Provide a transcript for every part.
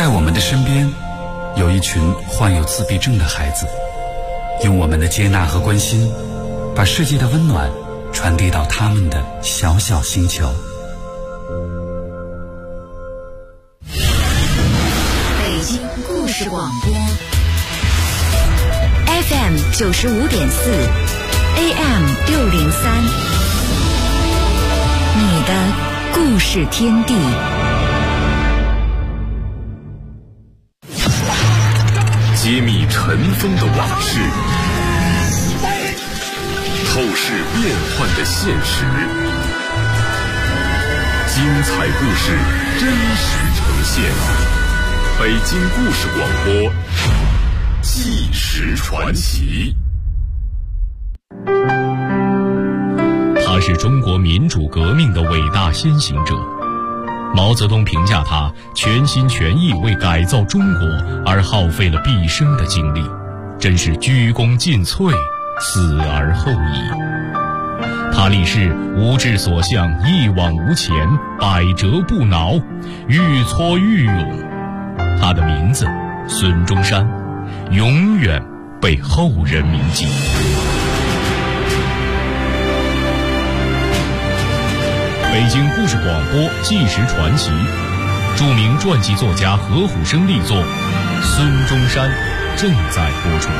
在我们的身边，有一群患有自闭症的孩子，用我们的接纳和关心，把世界的温暖传递到他们的小小星球。 北京故事广播 FM 95.4 AM 603，你的故事天地。 揭秘尘封的往事，透视变幻的现实，精彩故事真实呈现。北京故事广播，纪实传奇。 他是中国民主革命的伟大先行者。毛泽东评价他全心全意为改造中国而耗费了毕生的精力，真是鞠躬尽瘁，死而后已。他立誓无志所向，一往无前，百折不挠，愈挫愈勇。他的名字孙中山，永远被后人铭记。北京故事广播纪实传奇，著名传记作家何虎生力作《孙中山》正在播出。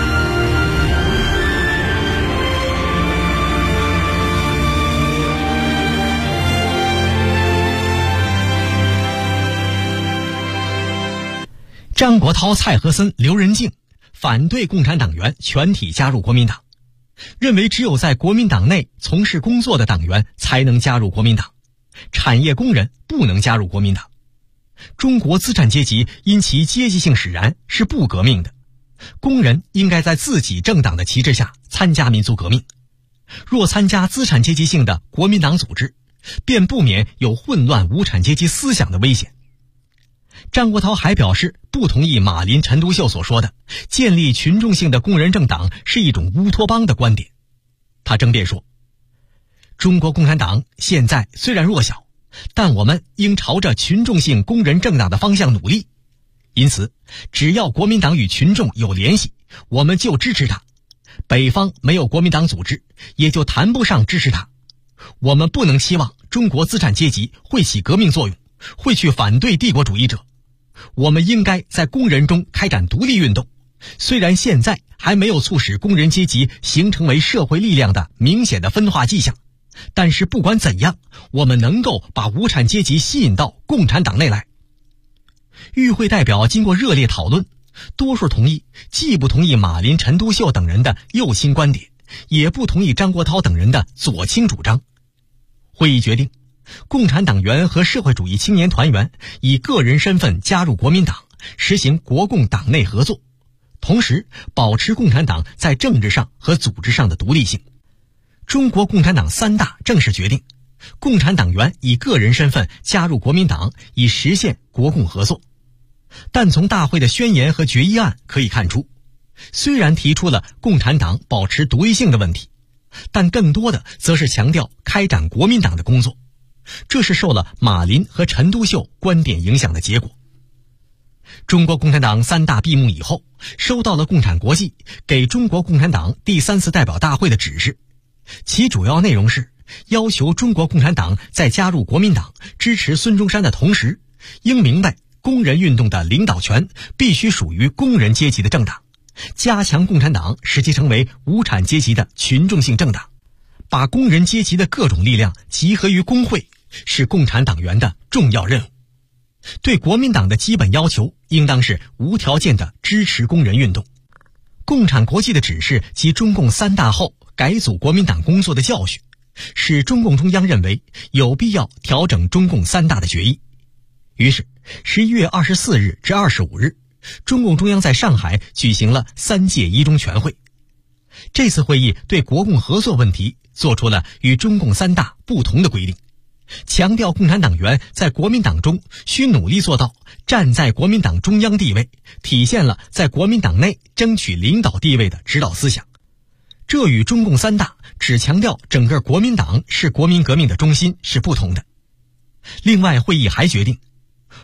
张国焘、蔡和森、刘仁静反对共产党员全体加入国民党，认为只有在国民党内从事工作的党员才能加入国民党，产业工人不能加入国民党。中国资产阶级因其阶级性使然是不革命的，工人应该在自己政党的旗帜下参加民族革命。若参加资产阶级性的国民党组织，便不免有混乱无产阶级思想的危险。张国焘还表示不同意马林、陈独秀所说的建立群众性的工人政党是一种乌托邦的观点。他争辩说，中国共产党现在虽然弱小，但我们应朝着群众性工人政党的方向努力，因此只要国民党与群众有联系，我们就支持他。北方没有国民党组织，也就谈不上支持他。我们不能期望中国资产阶级会起革命作用，会去反对帝国主义者。我们应该在工人中开展独立运动，虽然现在还没有促使工人阶级形成为社会力量的明显的分化迹象，但是不管怎样，我们能够把无产阶级吸引到共产党内来。与会代表经过热烈讨论，多数同意，既不同意马林、陈独秀等人的右倾观点，也不同意张国焘等人的左倾主张。会议决定，共产党员和社会主义青年团员以个人身份加入国民党，实行国共党内合作，同时保持共产党在政治上和组织上的独立性。中国共产党3大正式决定，共产党员以个人身份加入国民党，以实现国共合作。但从大会的宣言和决议案可以看出，虽然提出了共产党保持独立性的问题，但更多的则是强调开展国民党的工作。这是受了马林和陈独秀观点影响的结果。中国共产党3大闭幕以后，收到了共产国际给中国共产党第3次代表大会的指示，其主要内容是要求中国共产党在加入国民党、支持孙中山的同时，应明白工人运动的领导权必须属于工人阶级的政党，加强共产党使其成为无产阶级的群众性政党，把工人阶级的各种力量集合于工会，是共产党员的重要任务。对国民党的基本要求应当是无条件的支持工人运动。共产国际的指示及中共3大后改组国民党工作的教训，使中共中央认为有必要调整中共3大的决议。于是11月24日至25日，中共中央在上海举行了3届一中全会。这次会议对国共合作问题做出了与中共3大不同的规定，强调共产党员在国民党中需努力做到站在国民党中央地位，体现了在国民党内争取领导地位的指导思想。这与中共3大只强调整个国民党是国民革命的中心是不同的。另外，会议还决定，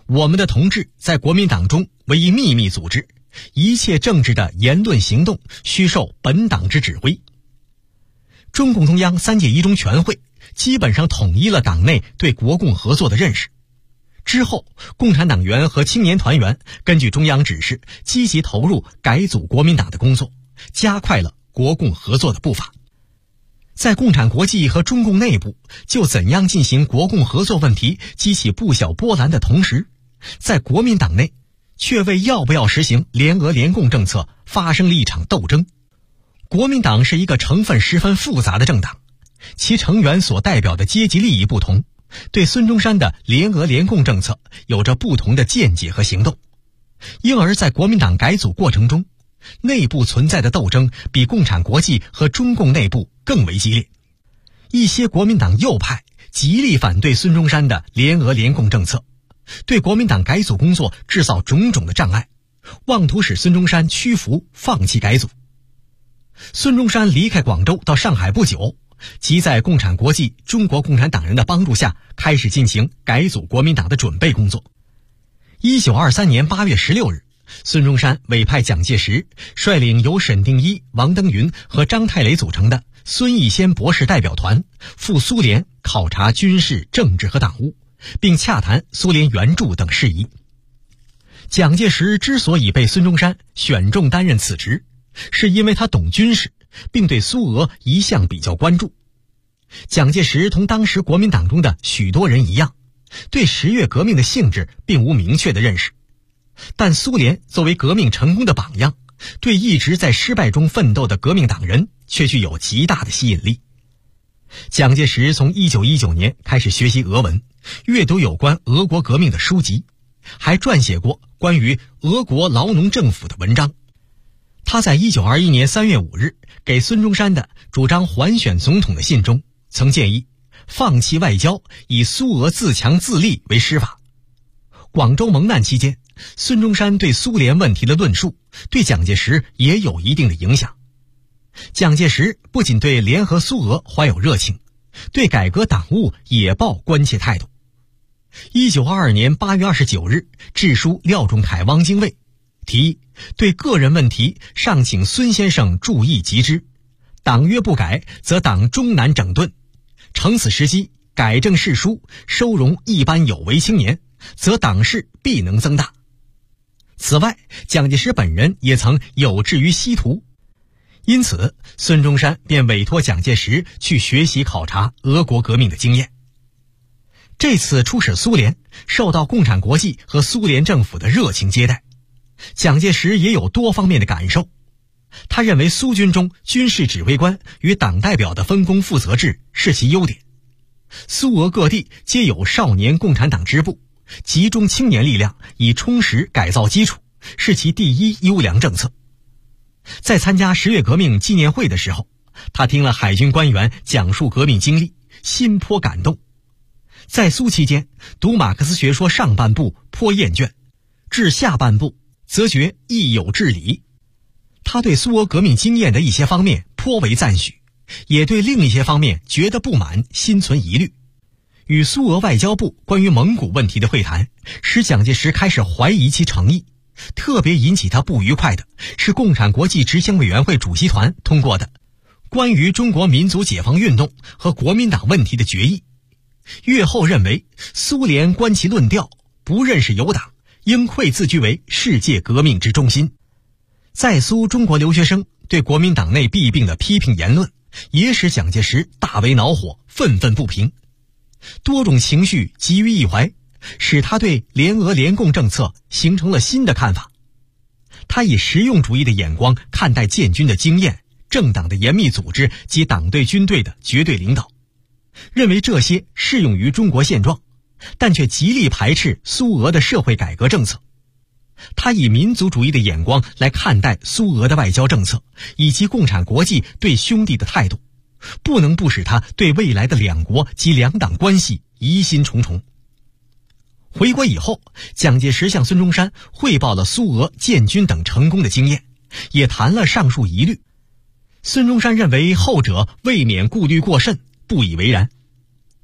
我们的同志在国民党中为一秘密组织，一切政治的言论行动需受本党之指挥。中共中央3届一中全会基本上统一了党内对国共合作的认识。之后，共产党员和青年团员根据中央指示，积极投入改组国民党的工作，加快了国共合作的步伐。在共产国际和中共内部就怎样进行国共合作问题激起不小波澜的同时，在国民党内却为要不要实行联俄联共政策发生了一场斗争。国民党是一个成分十分复杂的政党，其成员所代表的阶级利益不同，对孙中山的联俄联共政策有着不同的见解和行动，因而在国民党改组过程中，内部存在的斗争比共产国际和中共内部更为激烈。一些国民党右派极力反对孙中山的联俄联共政策，对国民党改组工作制造种种的障碍，妄图使孙中山屈服放弃改组。孙中山离开广州到上海不久，即在共产国际、中国共产党人的帮助下，开始进行改组国民党的准备工作。1923年8月16日，孙中山委派蒋介石率领由沈定一、王登云和张太雷组成的孙逸仙博士代表团赴苏联考察军事、政治和党务，并洽谈苏联援助等事宜。蒋介石之所以被孙中山选中担任此职，是因为他懂军事，并对苏俄一向比较关注。蒋介石同当时国民党中的许多人一样，对10月革命的性质并无明确的认识，但苏联作为革命成功的榜样，对一直在失败中奋斗的革命党人却具有极大的吸引力。蒋介石从1919年开始学习俄文，阅读有关俄国革命的书籍，还撰写过关于俄国劳农政府的文章。他在1921年3月5日给孙中山的主张还选总统的信中，曾建议放弃外交，以苏俄自强自立为师法。广州蒙难期间，孙中山对苏联问题的论述对蒋介石也有一定的影响。蒋介石不仅对联合苏俄怀有热情，对改革党务也抱关切态度。1922年8月29日致书廖仲恺、汪精卫，提议对个人问题尚请孙先生注意及之，党约不改，则党终难整顿，乘此时机改正世书，收容一般有为青年，则党势必能增大。此外，蒋介石本人也曾有志于西图，因此孙中山便委托蒋介石去学习考察俄国革命的经验。这次出使苏联，受到共产国际和苏联政府的热情接待，蒋介石也有多方面的感受。他认为苏军中军事指挥官与党代表的分工负责制是其优点，苏俄各地皆有少年共产党支部，集中青年力量以充实改造基础，是其第一优良政策。在参加10月革命纪念会的时候，他听了海军官员讲述革命经历，心颇感动。在苏期间，读马克思学说上半部颇厌倦，至下半部则觉亦有至理。他对苏俄革命经验的一些方面颇为赞许，也对另一些方面觉得不满，心存疑虑。与苏俄外交部关于蒙古问题的会谈，使蒋介石开始怀疑其诚意。特别引起他不愉快的是共产国际执行委员会主席团通过的关于中国民族解放运动和国民党问题的决议。越后认为苏联观其论调，不认识有党，应愧自居为世界革命之中心。在苏中国留学生对国民党内弊病的批评言论，也使蒋介石大为恼火，愤愤不平。多种情绪集于一怀，使他对联俄联共政策形成了新的看法。他以实用主义的眼光看待建军的经验、政党的严密组织及党对军队的绝对领导，认为这些适用于中国现状，但却极力排斥苏俄的社会改革政策。他以民族主义的眼光来看待苏俄的外交政策以及共产国际对兄弟的态度，不能不使他对未来的两国及两党关系疑心重重。回国以后，蒋介石向孙中山汇报了苏俄建军等成功的经验，也谈了上述疑虑。孙中山认为后者未免顾虑过甚，不以为然。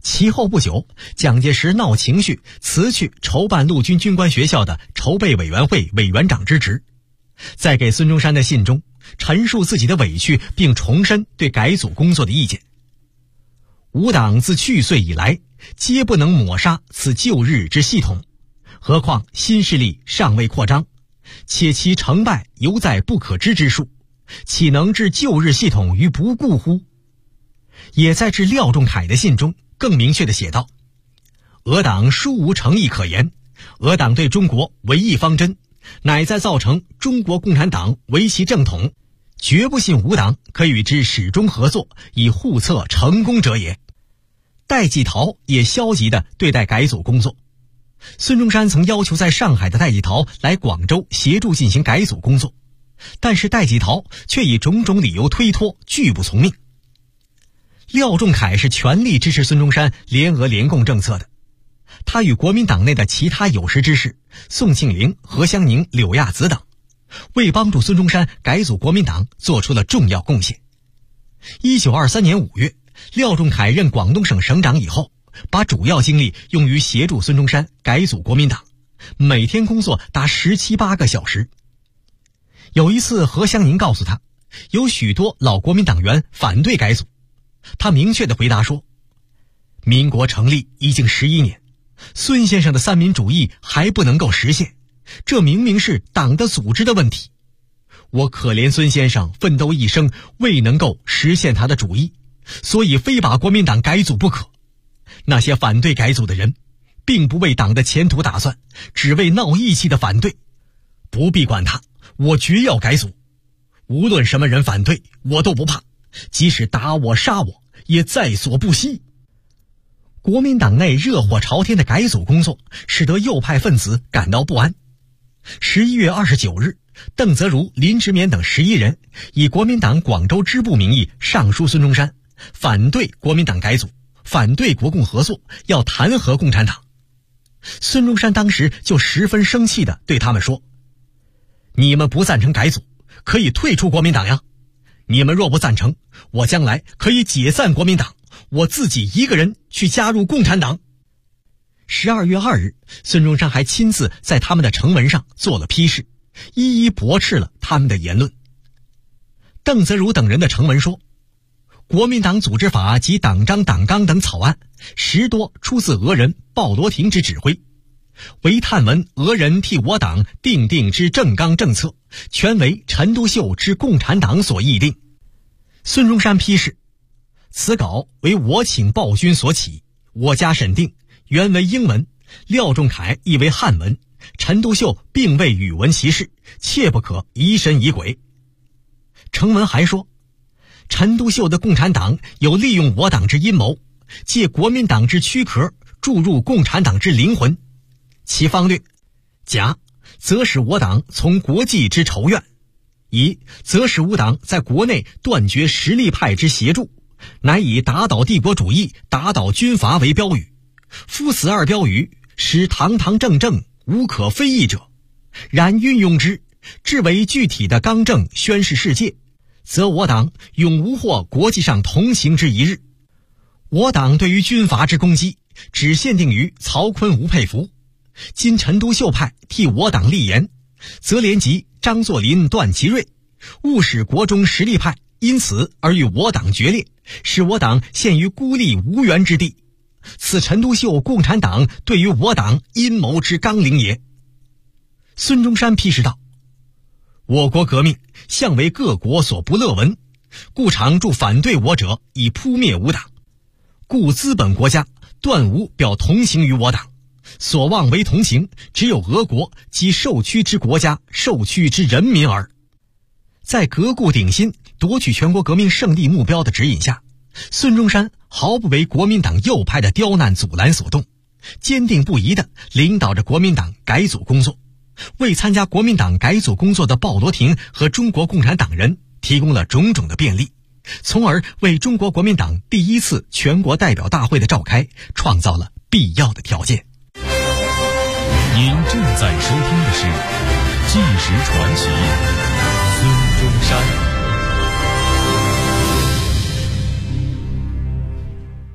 其后不久，蒋介石闹情绪，辞去筹办陆军军官学校的筹备委员会委员长之职。在给孙中山的信中，陈述自己的委屈，并重申对改组工作的意见。吾党自去岁以来，皆不能抹杀此旧日之系统，何况新势力尚未扩张，且其成败犹在不可知之数，岂能置旧日系统于不顾乎？也在致廖仲恺的信中更明确地写道：俄党殊无诚意可言，俄党对中国唯一方针，乃在造成中国共产党为其正统，绝不信吾党可与之始终合作，以互策成功者也。戴季陶也消极地对待改组工作。孙中山曾要求在上海的戴季陶来广州协助进行改组工作，但是戴季陶却以种种理由推脱，拒不从命。廖仲恺是全力支持孙中山联俄联共政策的，他与国民党内的其他有识之士宋庆龄、何香凝、柳亚子等，为帮助孙中山改组国民党做出了重要贡献。1923年5月，廖仲恺任广东省省长以后，把主要精力用于协助孙中山改组国民党，每天工作达17、18个小时。有一次，何香凝告诉他，有许多老国民党员反对改组。他明确地回答说，民国成立已经11年，孙先生的三民主义还不能够实现，这明明是党的组织的问题。我可怜孙先生奋斗一生未能够实现他的主义，所以非把国民党改组不可。那些反对改组的人并不为党的前途打算，只为闹义气的反对。不必管他，我决要改组。无论什么人反对，我都不怕，即使打我杀我也在所不惜。国民党内热火朝天的改组工作使得右派分子感到不安。11月29日，邓泽如、林直勉等11人以国民党广州支部名义上书孙中山，反对国民党改组，反对国共合作，要弹劾共产党。孙中山当时就十分生气地对他们说，你们不赞成改组，可以退出国民党呀。你们若不赞成，我将来可以解散国民党，我自己一个人去加入共产党。12月2日，孙中山还亲自在他们的城门上做了批示，一一驳斥了他们的言论。邓泽如等人的城文说，国民党组织法及党章党纲等草案10多出自俄人鲍罗廷之指挥，唯探闻俄人替我党定之政纲政策，全为陈独秀之共产党所议定。孙中山批示，此稿为我请鲍军所起，我家审定，原为英文，廖仲恺译为汉文，陈独秀并未语文其事，切不可疑神疑鬼。程文还说，陈独秀的共产党有利用我党之阴谋，借国民党之躯壳注入共产党之灵魂，其方略：甲，则使我党从国际之仇怨；乙，则使吾党在国内断绝实力派之协助，乃以打倒帝国主义、打倒军阀为标语。夫此二标语，使堂堂正正，无可非议者。然运用之，至为具体的纲正宣示世界，则我党永无获国际上同情之一日。我党对于军阀之攻击，只限定于曹锟、吴佩孚。今陈独秀派替我党立言，则连及张作霖、段祺瑞，误使国中实力派因此而与我党决裂，使我党陷于孤立无援之地。此陈独秀共产党对于我党阴谋之纲领也。孙中山批示道，我国革命向为各国所不乐闻，故常助反对我者以扑灭吾党，故资本国家断无表同情于我党，所望为同情，只有俄国及受屈之国家、受屈之人民耳。在革故鼎新、夺取全国革命胜利目标的指引下，孙中山毫不为国民党右派的刁难阻拦所动，坚定不移地领导着国民党改组工作，为参加国民党改组工作的鲍罗廷和中国共产党人提供了种种的便利，从而为中国国民党第一次全国代表大会的召开创造了必要的条件。 您正在收听的是《纪实传奇》，孙中山。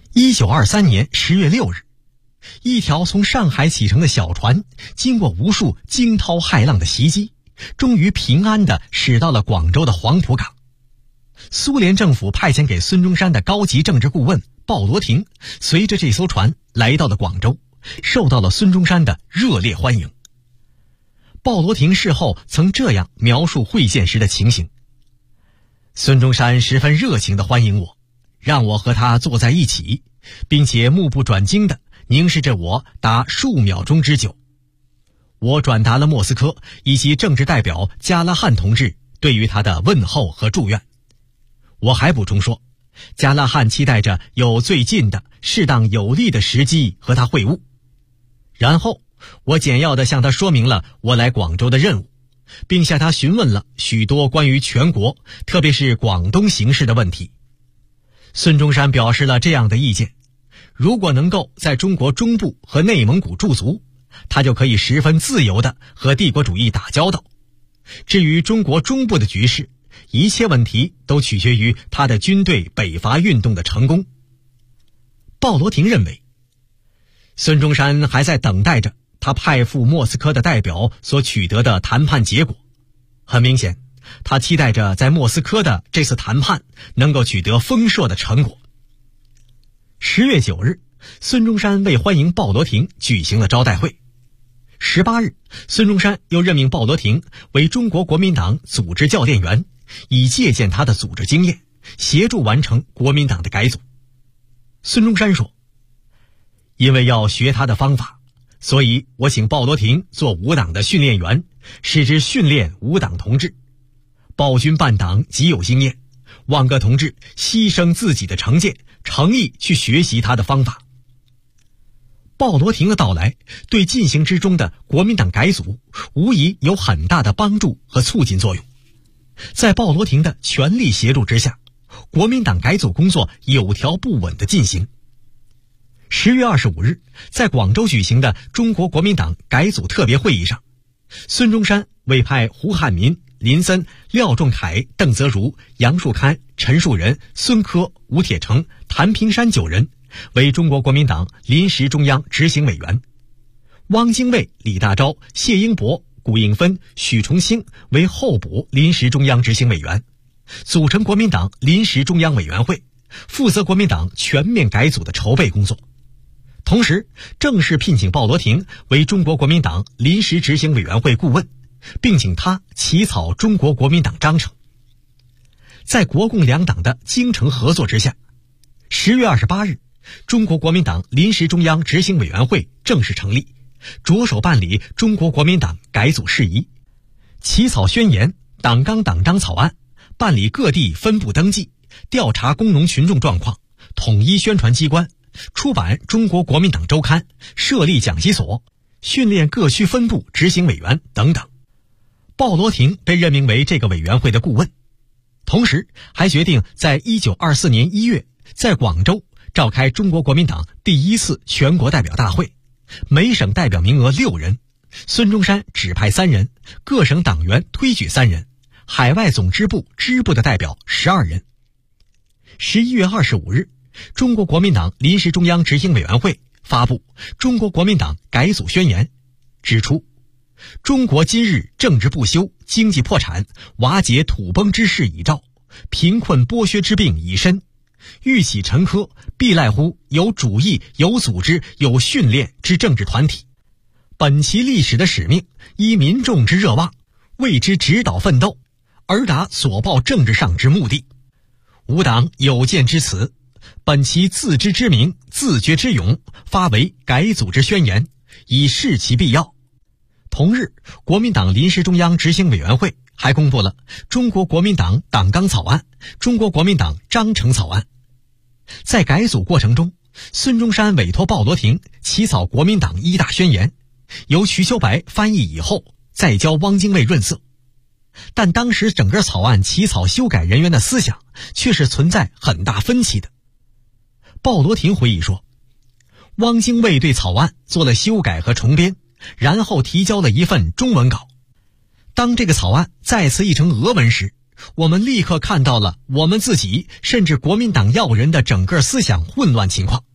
1923年10月6日，一条从上海启程的小船，经过无数惊涛骇浪的袭击，终于平安地驶到了广州的黄浦港。苏联政府派遣给孙中山的高级政治顾问鲍罗廷，随着这艘船来到了广州，受到了孙中山的热烈欢迎。鲍罗廷事后曾这样描述会见时的情形：孙中山十分热情地欢迎我，让我和他坐在一起，并且目不转睛地凝视着我达数秒钟之久。我转达了莫斯科以及政治代表加拉汉同志对于他的问候和祝愿。我还补充说，加拉汉期待着有最近的适当有利的时机和他会晤。然后我简要地向他说明了我来广州的任务，并向他询问了许多关于全国特别是广东形势的问题。孙中山表示了这样的意见：如果能够在中国中部和内蒙古驻足，他就可以十分自由地和帝国主义打交道。至于中国中部的局势，一切问题都取决于他的军队北伐运动的成功。鲍罗廷认为，孙中山还在等待着他派赴莫斯科的代表所取得的谈判结果。很明显，他期待着在莫斯科的这次谈判能够取得丰硕的成果。10月9日，孙中山为欢迎鲍罗廷举行了招待会。18日，孙中山又任命鲍罗廷为中国国民党组织教练员，以借鉴他的组织经验，协助完成国民党的改组。孙中山说，因为要学他的方法，所以我请鲍罗廷做五党的训练员，使之训练五党同志。鲍军办党极有经验，望各同志牺牲自己的成见，诚意去学习他的方法。鲍罗廷的到来对进行之中的国民党改组无疑有很大的帮助和促进作用。在鲍罗廷的全力协助之下，国民党改组工作有条不紊地进行。10月25日，在广州举行的中国国民党改组特别会议上，孙中山委派胡汉民、林森、廖仲恺、邓泽如、杨树堪、陈树人、孙科、吴铁城、谭平山9人为中国国民党临时中央执行委员，汪精卫、李大钊、谢英伯、古应芬、许崇兴为候补临时中央执行委员，组成国民党临时中央委员会，负责国民党全面改组的筹备工作。同时正式聘请鲍罗廷为中国国民党临时执行委员会顾问，并请他起草中国国民党章程。在国共两党的精诚合作之下，10月28日，中国国民党临时中央执行委员会正式成立，着手办理中国国民党改组事宜，起草宣言、党纲党章草案，办理各地分部登记，调查工农群众状况，统一宣传机关，出版中国国民党周刊，设立讲习所，训练各区分部执行委员等等。鲍罗廷被任命为这个委员会的顾问，同时还决定在1924年1月在广州召开中国国民党第一次全国代表大会，每省代表名额6人，孙中山指派3人，各省党员推举3人，海外总支部支部的代表12人。11月25日，中国国民党临时中央执行委员会发布《中国国民党改组宣言》，指出中国今日政治不修，经济破产，瓦解土崩之势已兆，贫困剥削之病已深，欲起沉疴，必赖乎有主义、有组织、有训练之政治团体。本其历史的使命，依民众之热望，为之指导奋斗，而达所报政治上之目的。吾党有见之辞，本其自知之明，自觉之勇，发为改组之宣言，以示其必要。同日，国民党临时中央执行委员会还公布了中国国民党党纲草案、中国国民党章程草案。在改组过程中，孙中山委托鲍罗廷起草国民党1大宣言，由瞿秋白翻译以后再交汪精卫润色。但当时整个草案起草修改人员的思想却是存在很大分歧的。鲍罗廷回忆说，汪精卫对草案做了修改和重编，然后提交了一份中文稿。当这个草案再次译成俄文时，我们立刻看到了我们自己甚至国民党要人的整个思想混乱情况。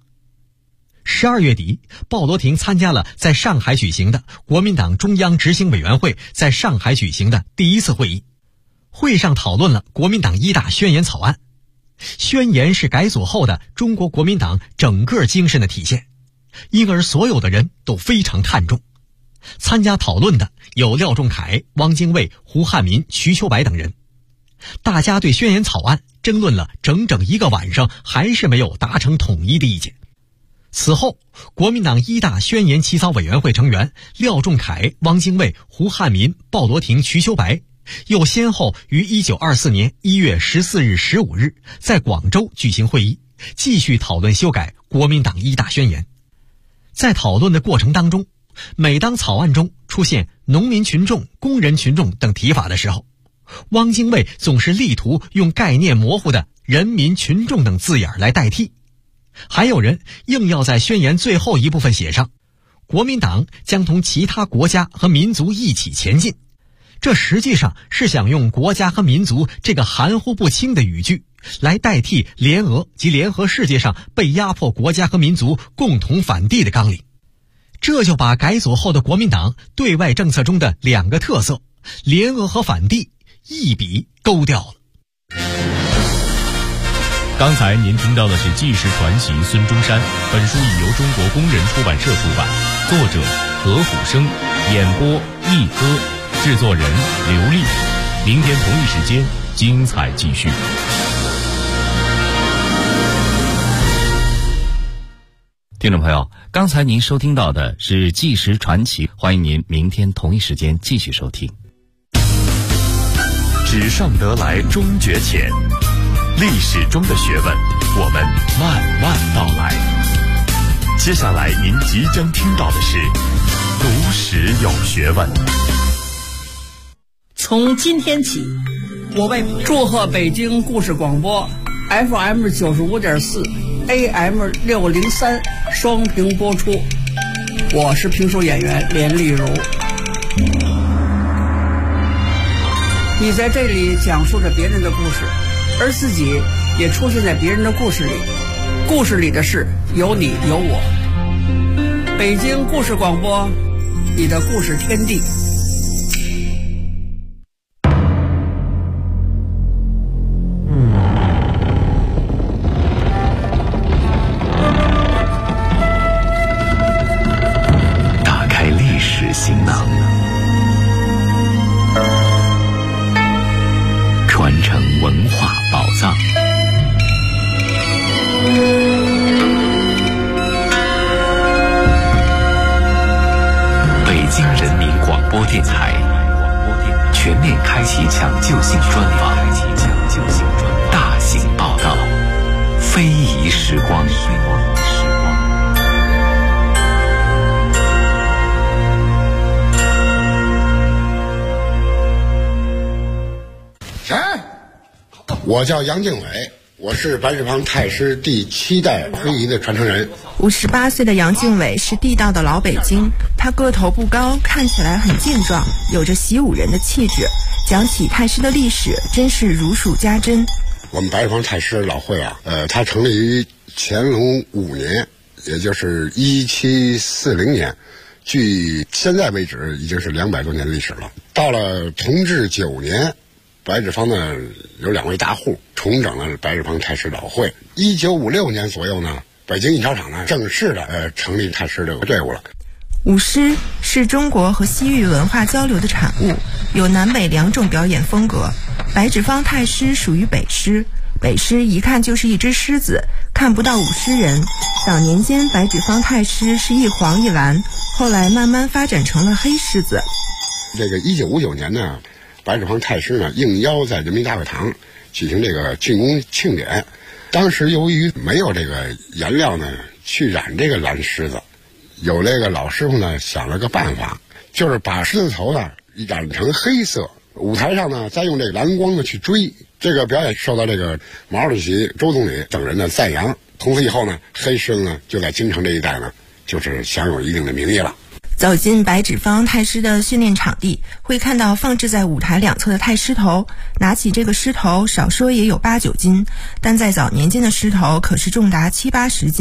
12月底，鲍罗廷参加了在上海举行的国民党中央执行委员会在上海举行的第一次会议。会上讨论了国民党1大宣言草案。宣言是改组后的中国国民党整个精神的体现，因而所有的人都非常看重。参加讨论的有廖仲恺、汪精卫、胡汉民、瞿秋白等人。大家对宣言草案争论了整整1个晚上，还是没有达成统一的意见。此后，国民党1大宣言起草委员会成员廖仲恺、汪精卫、胡汉民、鲍罗廷、瞿秋白又先后于1924年1月14日、15日在广州举行会议，继续讨论修改国民党1大宣言。在讨论的过程当中，每当草案中出现农民群众、工人群众等提法的时候，汪精卫总是力图用概念模糊的人民群众等字眼来代替。还有人硬要在宣言最后一部分写上国民党将同其他国家和民族一起前进，这实际上是想用国家和民族这个含糊不清的语句来代替联俄及联合世界上被压迫国家和民族共同反帝的纲领。这就把改组后的国民党对外政策中的2个特色联俄和反帝一笔勾掉了。 刚才您听到的是纪实传奇孙中山，本书已由中国工人出版社出版，作者何虎生，演播一哥，制作人刘丽。明天同一时间精彩继续。 听众朋友，刚才您收听到的是纪实传奇，欢迎您明天同一时间继续收听。 纸上得来终觉浅，历史中的学问，我们慢慢道来。接下来您即将听到的是读史有学问。 从今天起，我为祝贺北京故事广播 FM 95.4 AM 603双屏播出。我是评书演员连丽如。你在这里讲述着别人的故事，而自己也出现在别人的故事里，故事里的事有你有我。北京故事广播，你的故事天地。 打开历史行囊，传承文化宝藏。北京人民广播电台全面开启抢救性专访，大型报道，非遗时光。 我叫杨敬伟，我是白纸坊太师第7代非遗的传承人。 58岁的杨敬伟是地道的老北京，他个头不高，看起来很健壮，有着习武人的气质。讲起太师的历史，真是如数家珍。 我们白纸坊太师老会啊，它成立于乾隆5年，也就是1740年，距现在为止已经是200多年历史了。到了同治9年。白纸坊呢有2位大户重整了白纸坊太师老会。1956年左右呢，北京印钞厂呢正式的成立太师这个队伍了。 舞狮是中国和西域文化交流的产物，有南北2种表演风格。白纸坊太师属于北狮，北狮一看就是一只狮子，看不到舞狮人。早年间白纸坊太师是一黄一蓝，后来慢慢发展成了黑狮子。 这个1959年呢，白纸坊太师呢应邀在人民大会堂举行这个竣工庆典。当时由于没有这个颜料呢去染这个蓝狮子，有这个老师傅呢想了个办法，就是把狮子头呢染成黑色，舞台上呢再用这个蓝光呢去追。这个表演受到这个毛主席、周总理等人的赞扬。从此以后呢，黑狮子呢就在京城这一带呢就是享有一定的名义了。 走进白纸坊太师的训练场地，会看到放置在舞台2侧的太师头。拿起这个狮头，少说也有8-9斤，但在早年间的狮头可是重达7-80斤，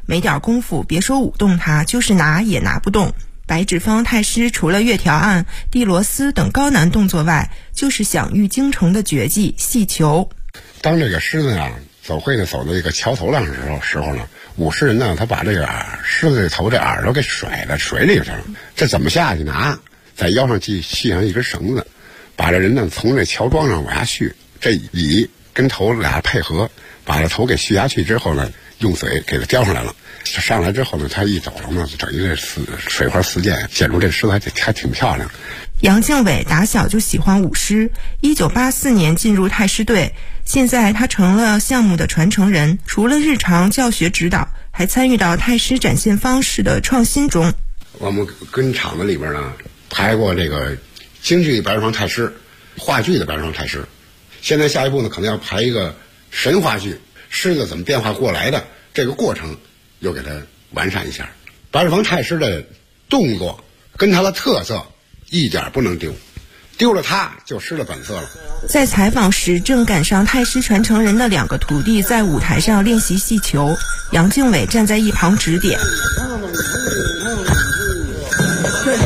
没点功夫，别说舞动它，就是拿也拿不动。白纸坊太师除了月条案、地螺丝等高难动作外，就是享誉京城的绝技戏球。 当这个狮子啊走会呢，走到这个桥头上的时候呢，舞狮人呢，他把这个狮子的头这耳朵给甩到水里去了。这怎么下去拿？在腰上系上一根绳子，把这人呢从这桥桩上往下续，这尾跟头俩配合，把这头给续下去之后呢，用嘴给它叼上来了。上来之后呢，他一走了呢，等于这水花四溅，显出这狮子还挺漂亮。 杨敬伟打小就喜欢舞狮，1984年进入太师队，现在他成了项目的传承人，除了日常教学指导，还参与到太师展现方式的创新中。 我们跟厂子里边呢排过这个京剧白纸坊太师，话剧的白纸坊太师，现在下一步呢可能要排一个神话剧，狮子怎么变化过来的这个过程又给它完善一下。白纸坊太师的动作跟他的特色一点不能丢，丢了它就失了本色了。 在采访时，正赶上太师传承人的2个徒弟在舞台上练习戏球，杨敬伟站在一旁指点。 这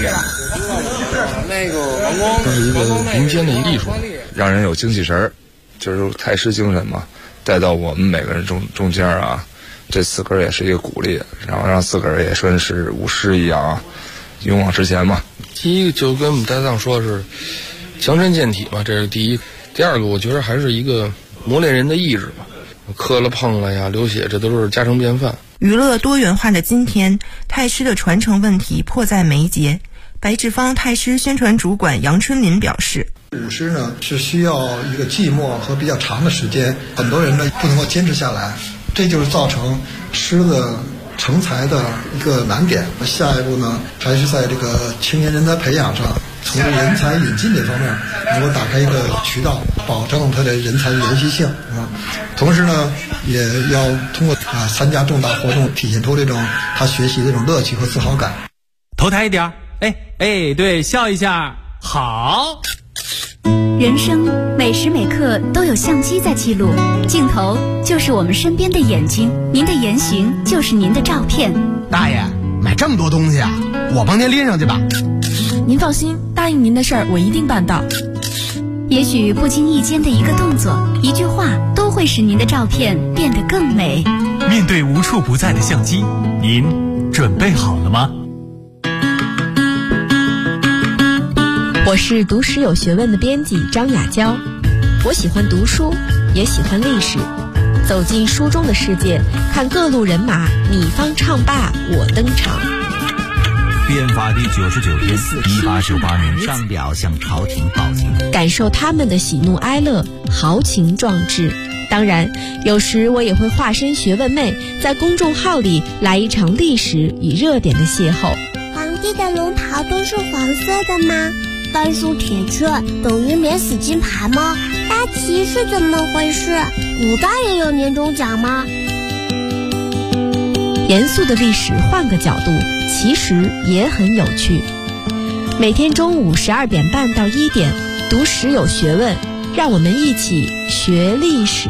是一个民间的艺术，让人有精气神儿，就是太师精神嘛，带到我们每个人中间啊。这自个儿也是一个鼓励，然后让自个儿也算是舞狮一样啊，勇往直前嘛。第一个就跟我们搭档说的是强身健体嘛，这是第一。第二个我觉得还是一个磨练人的意志吧，磕了碰了呀，流血，这都是家常便饭。 娱乐多元化的今天，太师的传承问题迫在眉睫。白纸坊太师宣传主管杨春林表示， 舞狮呢是需要一个寂寞和比较长的时间，很多人呢不能够坚持下来，这就是造成狮子成才的一个难点。下一步呢，还是在这个青年人才培养上，从人才引进这方面能够打开一个渠道，保证他的人才的延续性啊。同时呢，也要通过参加重大活动，体现出这种他学习的这种乐趣和自豪感。 头抬一点，哎，对，笑一下，好。 人生每时每刻都有相机在记录，镜头就是我们身边的眼睛，您的言行就是您的照片。 大爷，买这么多东西啊，我帮您拎上去吧。 您放心，答应您的事儿我一定办到。 也许不经意间的一个动作、一句话，都会使您的照片变得更美。 面对无处不在的相机，您准备好了吗？ 我是读史有学问的编辑张雅娇，我喜欢读书，也喜欢历史，走进书中的世界，看各路人马，你方唱罢我登场。 变法第99天，1898年上表向朝廷报警， 感受他们的喜怒哀乐，豪情壮志。当然，有时我也会化身学问妹，在公众号里来一场历史与热点的邂逅。 皇帝的龙袍都是黄色的吗？甘肃铁券等于免死金牌吗？八旗是怎么回事？古代也有年终奖吗？ 严肃的历史换个角度，其实也很有趣。每天中午12点半到1点，读史有学问，让我们一起学历史。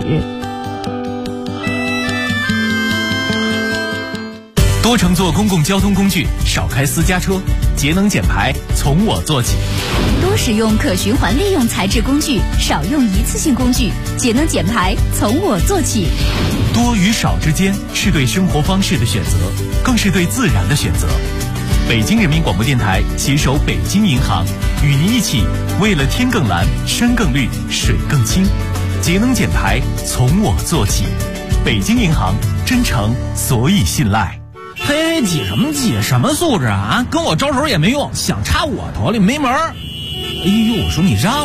多乘坐公共交通工具，少开私家车，节能减排从我做起。 多使用可循环利用材质工具，少用一次性工具，节能减排从我做起。 多与少之间是对生活方式的选择，更是对自然的选择。北京人民广播电台携手北京银行，与您一起为了天更蓝、山更绿、水更清，节能减排从我做起。北京银行，真诚所以信赖。 嘿，挤什么挤？什么素质啊？跟我招手也没用，想插我头里没门儿。哎呦，我说你让